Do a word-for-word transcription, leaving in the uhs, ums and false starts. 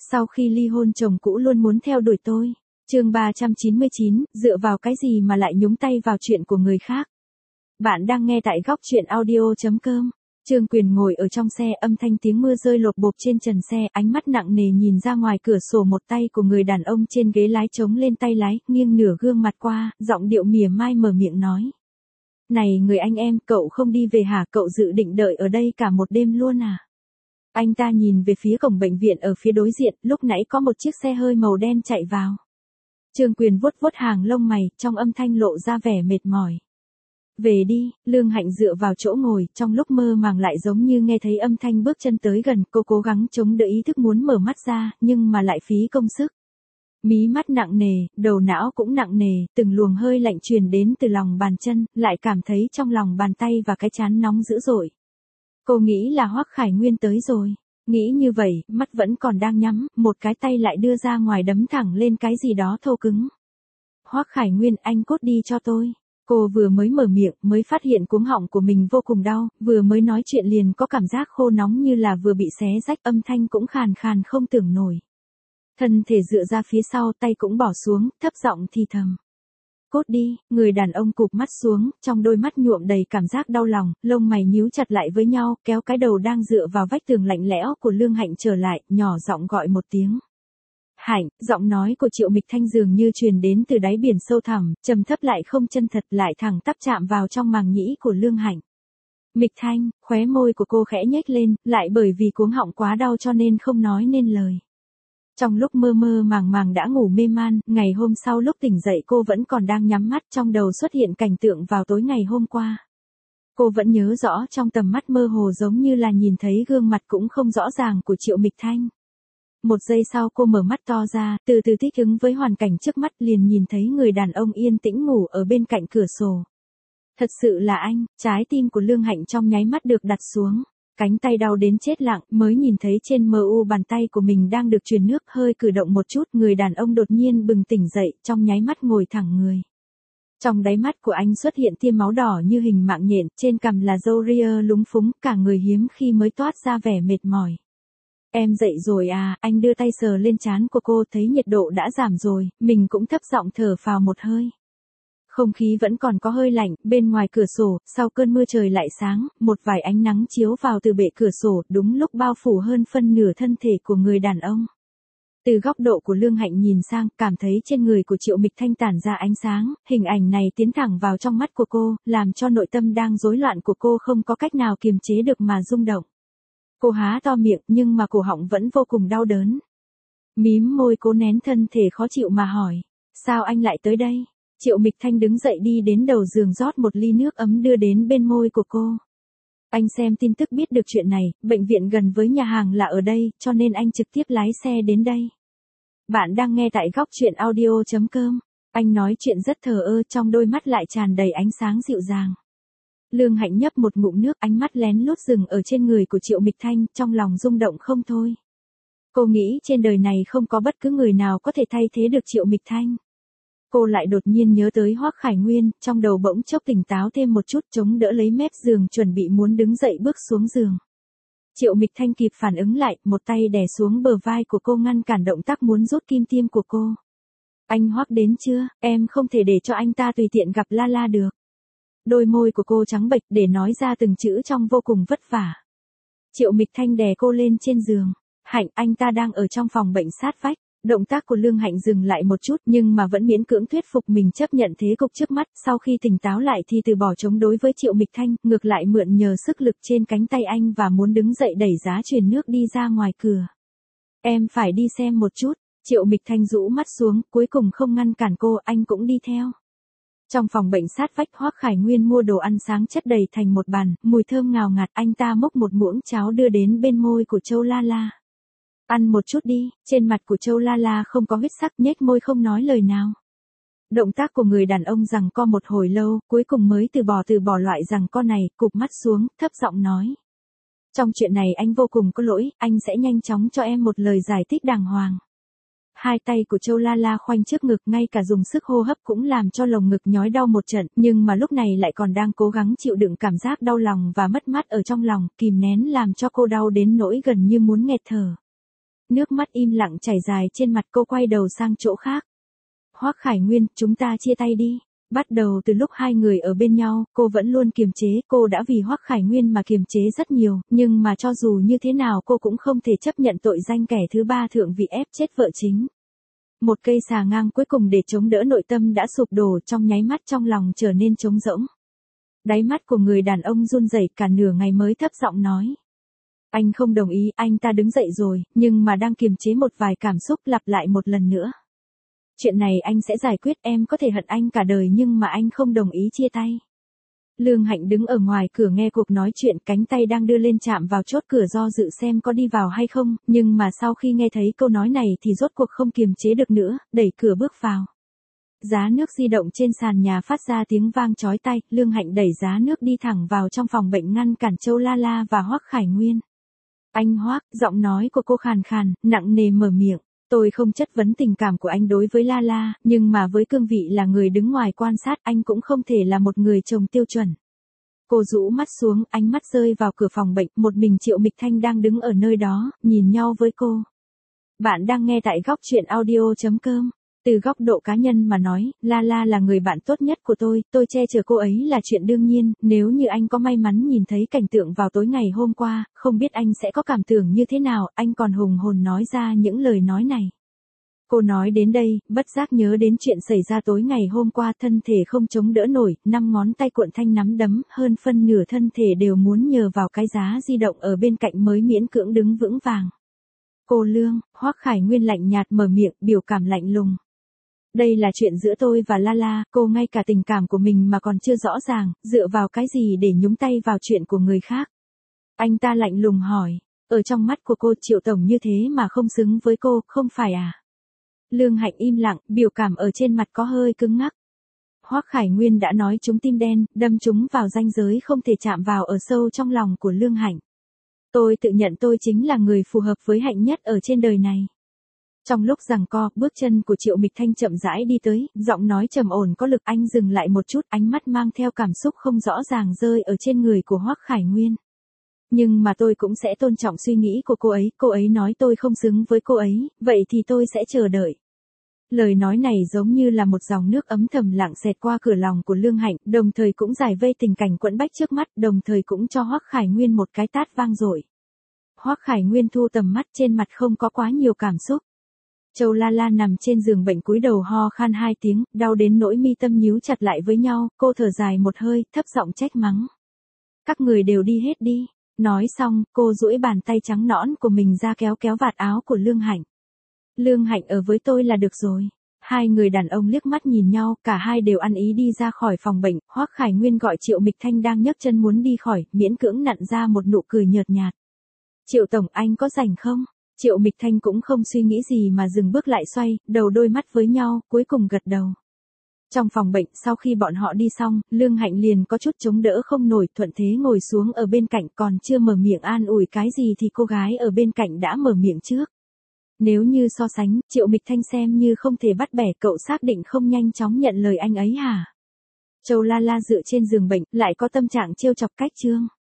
Sau khi ly hôn chồng cũ luôn muốn theo đuổi tôi. Chương ba trăm chín mươi chín, dựa vào cái gì mà lại nhúng tay vào chuyện của người khác. Bạn đang nghe tại góc truyện audio chấm com. Trương Quyền ngồi ở trong xe, âm thanh tiếng mưa rơi lộp bộp trên trần xe, ánh mắt nặng nề nhìn ra ngoài cửa sổ, một tay của người đàn ông trên ghế lái chống lên tay lái, nghiêng nửa gương mặt qua, giọng điệu mỉa mai mở miệng nói. Này người anh em, cậu không đi về hả, cậu dự định đợi ở đây cả một đêm luôn à? Anh ta nhìn về phía cổng bệnh viện ở phía đối diện, lúc nãy có một chiếc xe hơi màu đen chạy vào. Trương Quyền vuốt vuốt hàng lông mày, trong âm thanh lộ ra vẻ mệt mỏi. Về đi, Lương Hạnh dựa vào chỗ ngồi, trong lúc mơ màng lại giống như nghe thấy âm thanh bước chân tới gần, cô cố gắng chống đỡ ý thức muốn mở mắt ra, nhưng mà lại phí công sức. Mí mắt nặng nề, đầu não cũng nặng nề, từng luồng hơi lạnh truyền đến từ lòng bàn chân, lại cảm thấy trong lòng bàn tay và cái trán nóng dữ dội. Cô nghĩ là Hoắc Khải Nguyên tới rồi. Nghĩ như vậy, mắt vẫn còn đang nhắm, một cái tay lại đưa ra ngoài đấm thẳng lên cái gì đó thô cứng. Hoắc Khải Nguyên, anh cốt đi cho tôi. Cô vừa mới mở miệng, mới phát hiện cuống họng của mình vô cùng đau, vừa mới nói chuyện liền có cảm giác khô nóng như là vừa bị xé rách, âm thanh cũng khàn khàn không tưởng nổi. Thân thể dựa ra phía sau, tay cũng bỏ xuống, thấp giọng thì thầm. Cốt đi, người đàn ông cụp mắt xuống, trong đôi mắt nhuộm đầy cảm giác đau lòng, lông mày nhíu chặt lại với nhau, kéo cái đầu đang dựa vào vách tường lạnh lẽo của Lương Hạnh trở lại, nhỏ giọng gọi một tiếng. Hạnh, giọng nói của Triệu Mịch Thanh dường như truyền đến từ đáy biển sâu thẳm, trầm thấp lại không chân thật, lại thẳng tắp chạm vào trong màng nhĩ của Lương Hạnh. Mịch Thanh, khóe môi của cô khẽ nhếch lên, lại bởi vì cuống họng quá đau cho nên không nói nên lời. Trong lúc mơ mơ màng màng đã ngủ mê man, ngày hôm sau lúc tỉnh dậy cô vẫn còn đang nhắm mắt, trong đầu xuất hiện cảnh tượng vào tối ngày hôm qua. Cô vẫn nhớ rõ, trong tầm mắt mơ hồ giống như là nhìn thấy gương mặt cũng không rõ ràng của Triệu Mịch Thanh. Một giây sau cô mở mắt to ra, từ từ thích ứng với hoàn cảnh trước mắt, liền nhìn thấy người đàn ông yên tĩnh ngủ ở bên cạnh cửa sổ. Thật sự là anh, trái tim của Lương Hạnh trong nháy mắt được đặt xuống. Cánh tay đau đến chết lặng, mới nhìn thấy trên mờ u bàn tay của mình đang được truyền nước, hơi cử động một chút, người đàn ông đột nhiên bừng tỉnh dậy, trong nháy mắt ngồi thẳng người. Trong đáy mắt của anh xuất hiện tia máu đỏ như hình mạng nhện, trên cằm là râu ria lúng phúng, cả người hiếm khi mới toát ra vẻ mệt mỏi. Em dậy rồi à, anh đưa tay sờ lên trán của cô, thấy nhiệt độ đã giảm rồi, mình cũng thấp giọng thở phào một hơi. Không khí vẫn còn có hơi lạnh, bên ngoài cửa sổ, sau cơn mưa trời lại sáng, một vài ánh nắng chiếu vào từ bệ cửa sổ, đúng lúc bao phủ hơn phân nửa thân thể của người đàn ông. Từ góc độ của Lương Hạnh nhìn sang, cảm thấy trên người của Triệu Mịch Thanh tản ra ánh sáng, hình ảnh này tiến thẳng vào trong mắt của cô, làm cho nội tâm đang rối loạn của cô không có cách nào kiềm chế được mà rung động. Cô há to miệng, nhưng mà cổ họng vẫn vô cùng đau đớn. Mím môi cố nén thân thể khó chịu mà hỏi, sao anh lại tới đây? Triệu Mịch Thanh đứng dậy đi đến đầu giường rót một ly nước ấm đưa đến bên môi của cô. Anh xem tin tức biết được chuyện này, bệnh viện gần với nhà hàng là ở đây, cho nên anh trực tiếp lái xe đến đây. Bạn đang nghe tại góc truyện audio chấm com. Anh nói chuyện rất thờ ơ, trong đôi mắt lại tràn đầy ánh sáng dịu dàng. Lương Hạnh nhấp một ngụm nước, ánh mắt lén lút dừng ở trên người của Triệu Mịch Thanh, trong lòng rung động không thôi. Cô nghĩ trên đời này không có bất cứ người nào có thể thay thế được Triệu Mịch Thanh. Cô lại đột nhiên nhớ tới Hoắc Khải Nguyên, trong đầu bỗng chốc tỉnh táo thêm một chút, chống đỡ lấy mép giường chuẩn bị muốn đứng dậy bước xuống giường. Triệu Mịch Thanh kịp phản ứng lại, một tay đè xuống bờ vai của cô ngăn cản động tác muốn rút kim tiêm của cô. Anh Hoắc đến chưa, em không thể để cho anh ta tùy tiện gặp La La được. Đôi môi của cô trắng bệch để nói ra từng chữ trong vô cùng vất vả. Triệu Mịch Thanh đè cô lên trên giường. Hạnh, anh ta đang ở trong phòng bệnh sát vách. Động tác của Lương Hạnh dừng lại một chút, nhưng mà vẫn miễn cưỡng thuyết phục mình chấp nhận thế cục trước mắt, sau khi tỉnh táo lại thì từ bỏ chống đối với Triệu Mịch Thanh, ngược lại mượn nhờ sức lực trên cánh tay anh và muốn đứng dậy đẩy giá truyền nước đi ra ngoài cửa. Em phải đi xem một chút. Triệu Mịch Thanh rũ mắt xuống, cuối cùng không ngăn cản cô, anh cũng đi theo. Trong phòng bệnh sát vách, Hoắc Khải Nguyên mua đồ ăn sáng chất đầy thành một bàn, mùi thơm ngào ngạt, anh ta múc một muỗng cháo đưa đến bên môi của Châu La La. Ăn một chút đi, trên mặt của Châu La La không có huyết sắc, nhếch môi không nói lời nào. Động tác của người đàn ông giằng co một hồi lâu, cuối cùng mới từ bỏ từ bỏ loại giằng co này, cụp mắt xuống, thấp giọng nói. Trong chuyện này anh vô cùng có lỗi, anh sẽ nhanh chóng cho em một lời giải thích đàng hoàng. Hai tay của Châu La La khoanh trước ngực, ngay cả dùng sức hô hấp cũng làm cho lồng ngực nhói đau một trận, nhưng mà lúc này lại còn đang cố gắng chịu đựng cảm giác đau lòng và mất mát ở trong lòng, kìm nén làm cho cô đau đến nỗi gần như muốn nghẹt thở. Nước mắt im lặng chảy dài trên mặt, cô quay đầu sang chỗ khác. Hoắc Khải Nguyên, chúng ta chia tay đi. Bắt đầu từ lúc hai người ở bên nhau, cô vẫn luôn kiềm chế, cô đã vì Hoắc Khải Nguyên mà kiềm chế rất nhiều, nhưng mà cho dù như thế nào cô cũng không thể chấp nhận tội danh kẻ thứ ba thượng vị ép chết vợ chính. Một cây xà ngang cuối cùng để chống đỡ nội tâm đã sụp đổ, trong nháy mắt trong lòng trở nên trống rỗng. Đáy mắt của người đàn ông run rẩy, cả nửa ngày mới thấp giọng nói. Anh không đồng ý, anh ta đứng dậy rồi, nhưng mà đang kiềm chế một vài cảm xúc, lặp lại một lần nữa. Chuyện này anh sẽ giải quyết, em có thể hận anh cả đời nhưng mà anh không đồng ý chia tay. Lương Hạnh đứng ở ngoài cửa nghe cuộc nói chuyện, cánh tay đang đưa lên chạm vào chốt cửa do dự xem có đi vào hay không, nhưng mà sau khi nghe thấy câu nói này thì rốt cuộc không kiềm chế được nữa, đẩy cửa bước vào. Giá nước di động trên sàn nhà phát ra tiếng vang chói tai, Lương Hạnh đẩy giá nước đi thẳng vào trong phòng bệnh ngăn cản Châu La La và Hoắc Khải Nguyên. Anh Hoắc, giọng nói của cô khàn khàn, nặng nề mở miệng. Tôi không chất vấn tình cảm của anh đối với La La, nhưng mà với cương vị là người đứng ngoài quan sát, anh cũng không thể là một người chồng tiêu chuẩn. Cô rũ mắt xuống, ánh mắt rơi vào cửa phòng bệnh, một mình Triệu Mịch Thanh đang đứng ở nơi đó, nhìn nhau với cô. Bạn đang nghe tại góc truyện audio chấm com. Từ góc độ cá nhân mà nói, La La là người bạn tốt nhất của tôi, tôi che chở cô ấy là chuyện đương nhiên, nếu như anh có may mắn nhìn thấy cảnh tượng vào tối ngày hôm qua, không biết anh sẽ có cảm tưởng như thế nào, anh còn hùng hồn nói ra những lời nói này. Cô nói đến đây, bất giác nhớ đến chuyện xảy ra tối ngày hôm qua, thân thể không chống đỡ nổi, năm ngón tay cuộn thanh nắm đấm, hơn phân nửa thân thể đều muốn nhờ vào cái giá di động ở bên cạnh mới miễn cưỡng đứng vững vàng. Cô Lương, Hoắc Khải Nguyên lạnh nhạt mở miệng, biểu cảm lạnh lùng. Đây là chuyện giữa tôi và La La, cô ngay cả tình cảm của mình mà còn chưa rõ ràng, dựa vào cái gì để nhúng tay vào chuyện của người khác? Anh ta lạnh lùng hỏi, ở trong mắt của cô Triệu Tổng như thế mà không xứng với cô, không phải à? Lương Hạnh im lặng, biểu cảm ở trên mặt có hơi cứng ngắc. Hoắc Khải Nguyên đã nói trúng tim đen, đâm trúng vào ranh giới không thể chạm vào ở sâu trong lòng của Lương Hạnh. Tôi tự nhận tôi chính là người phù hợp với Hạnh nhất ở trên đời này. Trong lúc giằng co, bước chân của Triệu Mịch Thanh chậm rãi đi tới, giọng nói trầm ổn có lực, anh dừng lại một chút, ánh mắt mang theo cảm xúc không rõ ràng rơi ở trên người của Hoắc Khải Nguyên. Nhưng mà tôi cũng sẽ tôn trọng suy nghĩ của cô ấy, cô ấy nói tôi không xứng với cô ấy, vậy thì tôi sẽ chờ đợi. Lời nói này giống như là một dòng nước ấm thầm lặng xẹt qua cửa lòng của Lương Hạnh, đồng thời cũng giải vây tình cảnh quẫn bách trước mắt, đồng thời cũng cho Hoắc Khải Nguyên một cái tát vang dội. Hoắc Khải Nguyên thu tầm mắt, trên mặt không có quá nhiều cảm xúc. Châu La La nằm trên giường bệnh cúi đầu ho khan hai tiếng, đau đến nỗi mi tâm nhíu chặt lại với nhau, cô thở dài một hơi, thấp giọng trách mắng. Các người đều đi hết đi. Nói xong, cô duỗi bàn tay trắng nõn của mình ra kéo kéo vạt áo của Lương Hạnh. Lương Hạnh ở với tôi là được rồi. Hai người đàn ông liếc mắt nhìn nhau, cả hai đều ăn ý đi ra khỏi phòng bệnh, Hoắc Khải Nguyên gọi Triệu Mịch Thanh đang nhấc chân muốn đi khỏi, miễn cưỡng nặn ra một nụ cười nhợt nhạt. Triệu Tổng, anh có rảnh không? Triệu Mịch Thanh cũng không suy nghĩ gì mà dừng bước lại, xoay đầu đôi mắt với nhau, cuối cùng gật đầu. Trong phòng bệnh, sau khi bọn họ đi xong, Lương Hạnh liền có chút chống đỡ không nổi, thuận thế ngồi xuống ở bên cạnh, còn chưa mở miệng an ủi cái gì thì cô gái ở bên cạnh đã mở miệng trước. Nếu như so sánh, Triệu Mịch Thanh xem như không thể bắt bẻ, cậu xác định không nhanh chóng nhận lời anh ấy hả? Châu La La dựa trên giường bệnh, lại có tâm trạng trêu chọc cách Trương.